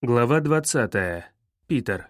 Глава 20. Питер.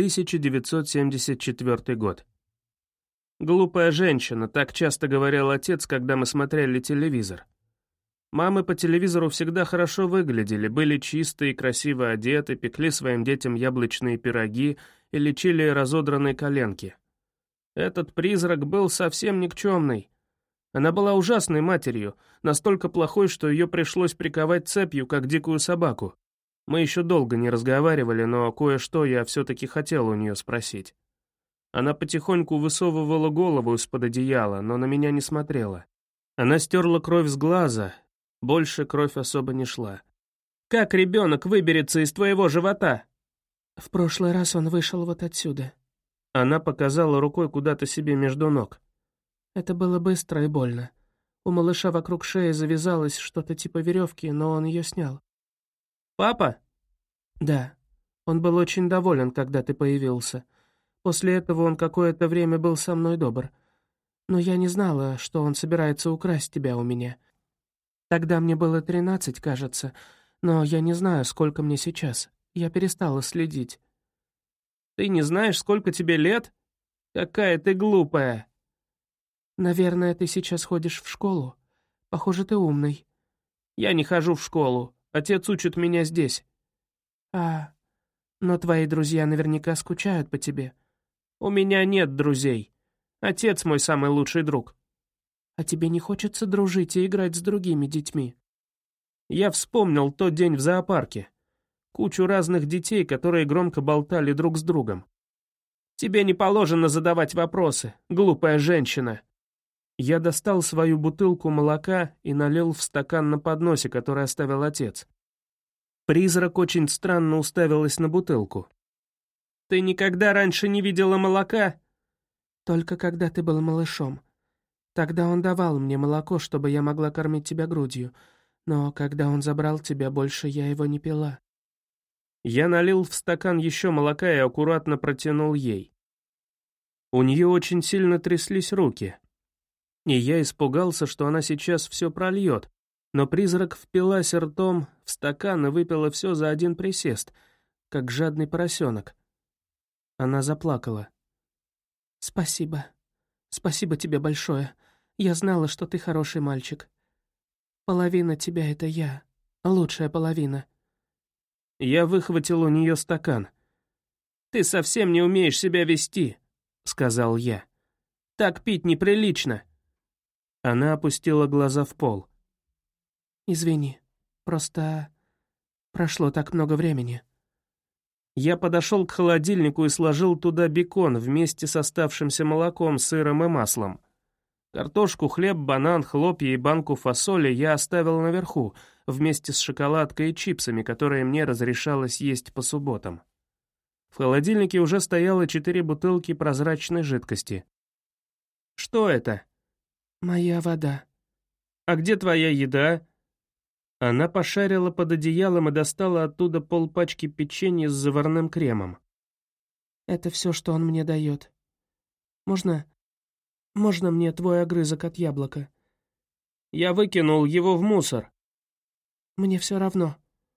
1974 год. «Глупая женщина», так часто говорил отец, когда мы смотрели телевизор. Мамы по телевизору всегда хорошо выглядели, были чистые и красиво одеты, пекли своим детям яблочные пироги и лечили разодранные коленки. Этот призрак был совсем никчемный. Она была ужасной матерью, настолько плохой, что ее пришлось приковать цепью, как дикую собаку. Мы еще долго не разговаривали, но кое-что я все-таки хотел у нее спросить. Она потихоньку высовывала голову из-под одеяла, но на меня не смотрела. Она стерла кровь с глаза, больше кровь особо не шла. «Как ребенок выберется из твоего живота?» «В прошлый раз он вышел вот отсюда». Она показала рукой куда-то себе между ног. Это было быстро и больно. У малыша вокруг шеи завязалось что-то типа веревки, но он ее снял. «Папа?» «Да. Он был очень доволен, когда ты появился. После этого он какое-то время был со мной добр. Но я не знала, что он собирается украсть тебя у меня. Тогда мне было 13, кажется, но я не знаю, сколько мне сейчас. Я перестала следить». «Ты не знаешь, сколько тебе лет? Какая ты глупая!» «Наверное, ты сейчас ходишь в школу. Похоже, ты умный». «Я не хожу в школу. Отец учит меня здесь». Но твои друзья наверняка скучают по тебе». «У меня нет друзей. Отец мой самый лучший друг». «А тебе не хочется дружить и играть с другими детьми?» Я вспомнил тот день в зоопарке. Кучу разных детей, которые громко болтали друг с другом. «Тебе не положено задавать вопросы, глупая женщина». Я достал свою бутылку молока и налил в стакан на подносе, который оставил отец. Призрак очень странно уставилась на бутылку. «Ты никогда раньше не видела молока?» «Только когда ты был малышом. Тогда он давал мне молоко, чтобы я могла кормить тебя грудью, но когда он забрал тебя, больше я его не пила». Я налил в стакан еще молока и аккуратно протянул ей. У нее очень сильно тряслись руки, и я испугался, что она сейчас все прольет, но призрак впилась ртом в стакан и выпила все за один присест, как жадный поросенок. Она заплакала. «Спасибо. Спасибо тебе большое. Я знала, что ты хороший мальчик. Половина тебя — это я. Лучшая половина». Я выхватил у нее стакан. «Ты совсем не умеешь себя вести», — сказал я. «Так пить неприлично». Она опустила глаза в пол. «Извини, просто прошло так много времени». Я подошел к холодильнику и сложил туда бекон вместе с оставшимся молоком, сыром и маслом. Картошку, хлеб, банан, хлопья и банку фасоли я оставил наверху, вместе с шоколадкой и чипсами, которые мне разрешалось есть по субботам. В холодильнике уже стояло 4 бутылки прозрачной жидкости. «Что это?» «Моя вода». «А где твоя еда?» Она пошарила под одеялом и достала оттуда полпачки печенья с заварным кремом. «Это все, что он мне дает. Можно мне твой огрызок от яблока?» «Я выкинул его в мусор». «Мне все равно».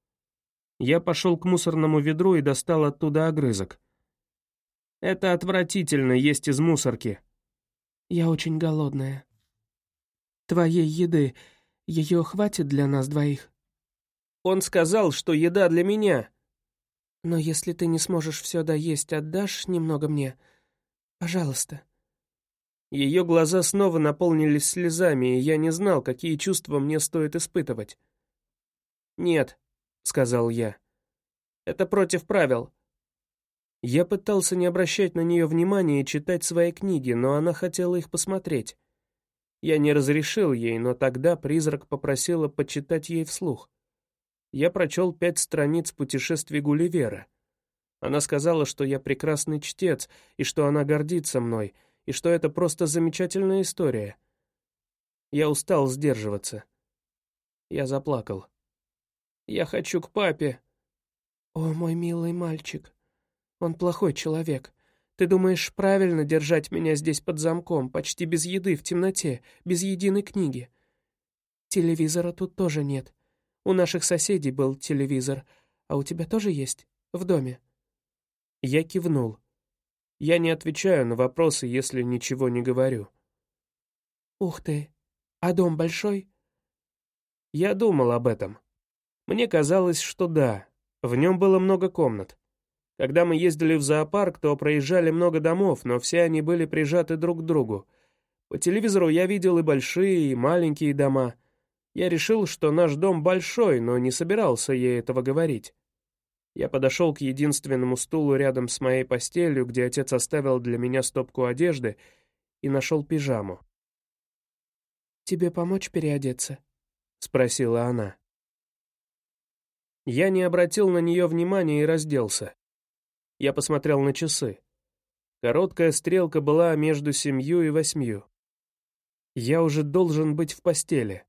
Я пошел к мусорному ведру и достал оттуда огрызок. «Это отвратительно есть из мусорки». «Я очень голодная». «Твоей еды, ее хватит для нас двоих?» «Он сказал, что еда для меня». «Но если ты не сможешь все доесть, отдашь немного мне? Пожалуйста». Ее глаза снова наполнились слезами, и я не знал, какие чувства мне стоит испытывать. «Нет», — сказал я. «Это против правил». Я пытался не обращать на нее внимания и читать свои книги, но она хотела их посмотреть. Я не разрешил ей, но тогда призрак попросила почитать ей вслух. Я прочел 5 страниц путешествий Гулливера. Она сказала, что я прекрасный чтец, и что она гордится мной, и что это просто замечательная история. Я устал сдерживаться. Я заплакал. «Я хочу к папе». «О, мой милый мальчик, он плохой человек. Ты думаешь, правильно держать меня здесь под замком, почти без еды, в темноте, без единой книги? Телевизора тут тоже нет. У наших соседей был телевизор, А у тебя тоже есть? В доме?» Я кивнул. Я не отвечаю на вопросы, если ничего не говорю. «Ух ты! А дом большой?» Я думал об этом. Мне казалось, что да, в нем было много комнат. Когда мы ездили в зоопарк, то проезжали много домов, но все они были прижаты друг к другу. По телевизору я видел и большие, и маленькие дома. Я решил, что наш дом большой, но не собирался ей этого говорить. Я подошел к единственному стулу рядом с моей постелью, где отец оставил для меня стопку одежды, и нашел пижаму. «Тебе помочь переодеться?» — спросила она. Я не обратил на нее внимания и разделся. Я посмотрел на часы. Короткая стрелка была между 7 и 8. Я уже должен быть в постели.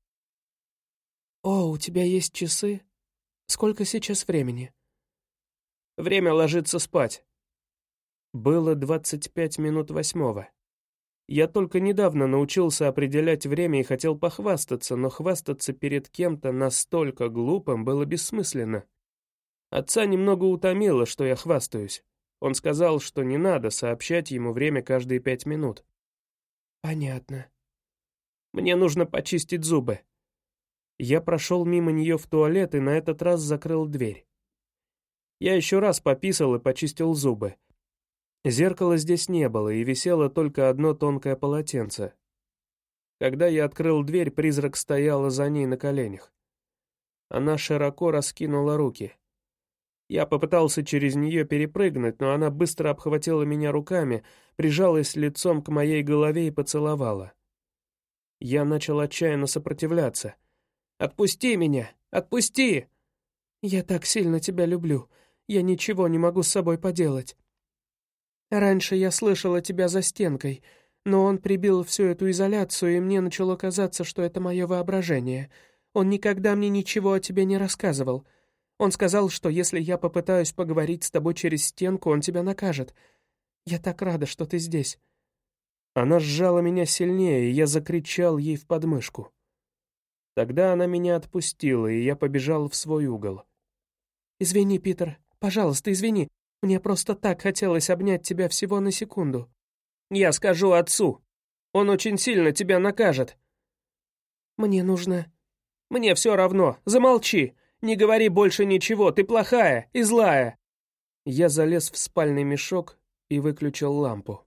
«О, у тебя есть часы? Сколько сейчас времени?» Время ложиться спать. Было 25 минут 8. Я только недавно научился определять время и хотел похвастаться, но хвастаться перед кем-то настолько глупым было бессмысленно. Отца немного утомило, что я хвастаюсь. Он сказал, что не надо сообщать ему время каждые 5 минут. «Понятно». Мне нужно почистить зубы. Я прошел мимо нее в туалет и на этот раз закрыл дверь. Я еще раз пописал и почистил зубы. Зеркала здесь не было, и висело только одно тонкое полотенце. Когда я открыл дверь, призрак стояла за ней на коленях. Она широко раскинула руки. Я попытался через нее перепрыгнуть, но она быстро обхватила меня руками, прижалась лицом к моей голове и поцеловала. Я начал отчаянно сопротивляться. «Отпусти меня! Отпусти!» «Я так сильно тебя люблю. Я ничего не могу с собой поделать. Раньше я слышала тебя за стенкой, но он прибил всю эту изоляцию, и мне начало казаться, что это мое воображение. Он никогда мне ничего о тебе не рассказывал. Он сказал, что если я попытаюсь поговорить с тобой через стенку, он тебя накажет. Я так рада, что ты здесь». Она сжала меня сильнее, и я закричал ей в подмышку. Тогда она меня отпустила, и я побежал в свой угол. «Извини, Питер, пожалуйста, извини. Мне просто так хотелось обнять тебя всего на секунду». «Я скажу отцу. Он очень сильно тебя накажет». «Мне нужно...» «Мне все равно. Замолчи. Не говори больше ничего. Ты плохая и злая». Я залез в спальный мешок и выключил лампу.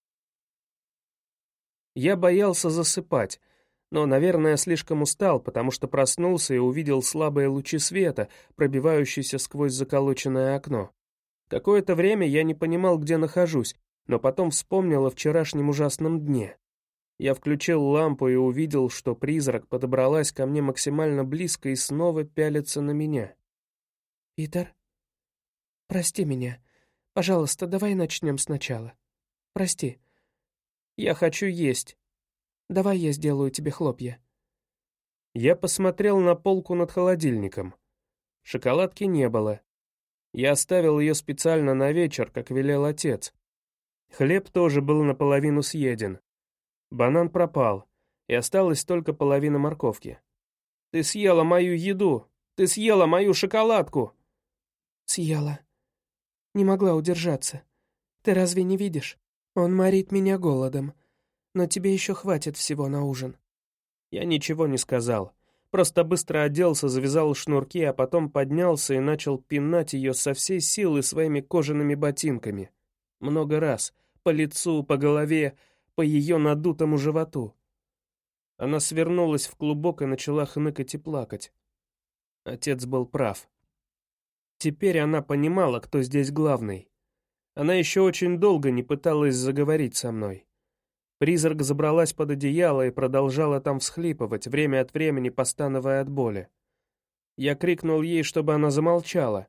Я боялся засыпать, но, наверное, слишком устал, потому что проснулся и увидел слабые лучи света, пробивающиеся сквозь заколоченное окно. Какое-то время я не понимал, где нахожусь, но потом вспомнил о вчерашнем ужасном дне. Я включил лампу и увидел, что призрак подобралась ко мне максимально близко и снова пялится на меня. «Питер, прости меня. Пожалуйста, давай начнем сначала. Прости. Я хочу есть. Давай я сделаю тебе хлопья». Я посмотрел на полку над холодильником. Шоколадки не было. Я оставил ее специально на вечер, как велел отец. Хлеб тоже был наполовину съеден. Банан пропал, и осталась только половина морковки. «Ты съела мою еду! Ты съела мою шоколадку!» «Съела. Не могла удержаться. Ты разве не видишь? Он морит меня голодом. Но тебе еще хватит всего на ужин». Я ничего не сказал. Просто быстро оделся, завязал шнурки, а потом поднялся и начал пинать ее со всей силы своими кожаными ботинками. Много раз. По лицу, по голове, по ее надутому животу. Она свернулась в клубок и начала хныкать и плакать. Отец был прав. Теперь она понимала, кто здесь главный. Она еще очень долго не пыталась заговорить со мной. Призрак забралась под одеяло и продолжала там всхлипывать, время от времени постановая от боли. Я крикнул ей, чтобы она замолчала.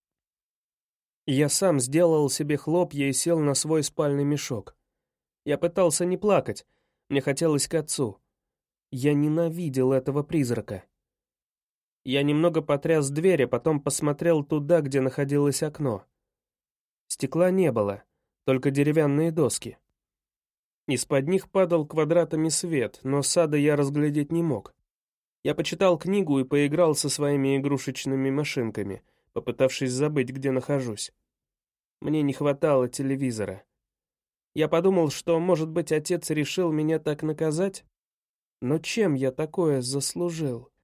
Я сам сделал себе хлопья и сел на свой спальный мешок. Я пытался не плакать, мне хотелось к отцу. Я ненавидел этого призрака. Я немного потряс дверь, а потом посмотрел туда, где находилось окно. Стекла не было, только деревянные доски. Из-под них падал квадратами свет, но сада я разглядеть не мог. Я почитал книгу и поиграл со своими игрушечными машинками, попытавшись забыть, где нахожусь. Мне не хватало телевизора. Я подумал, что, может быть, отец решил меня так наказать? Но чем я такое заслужил?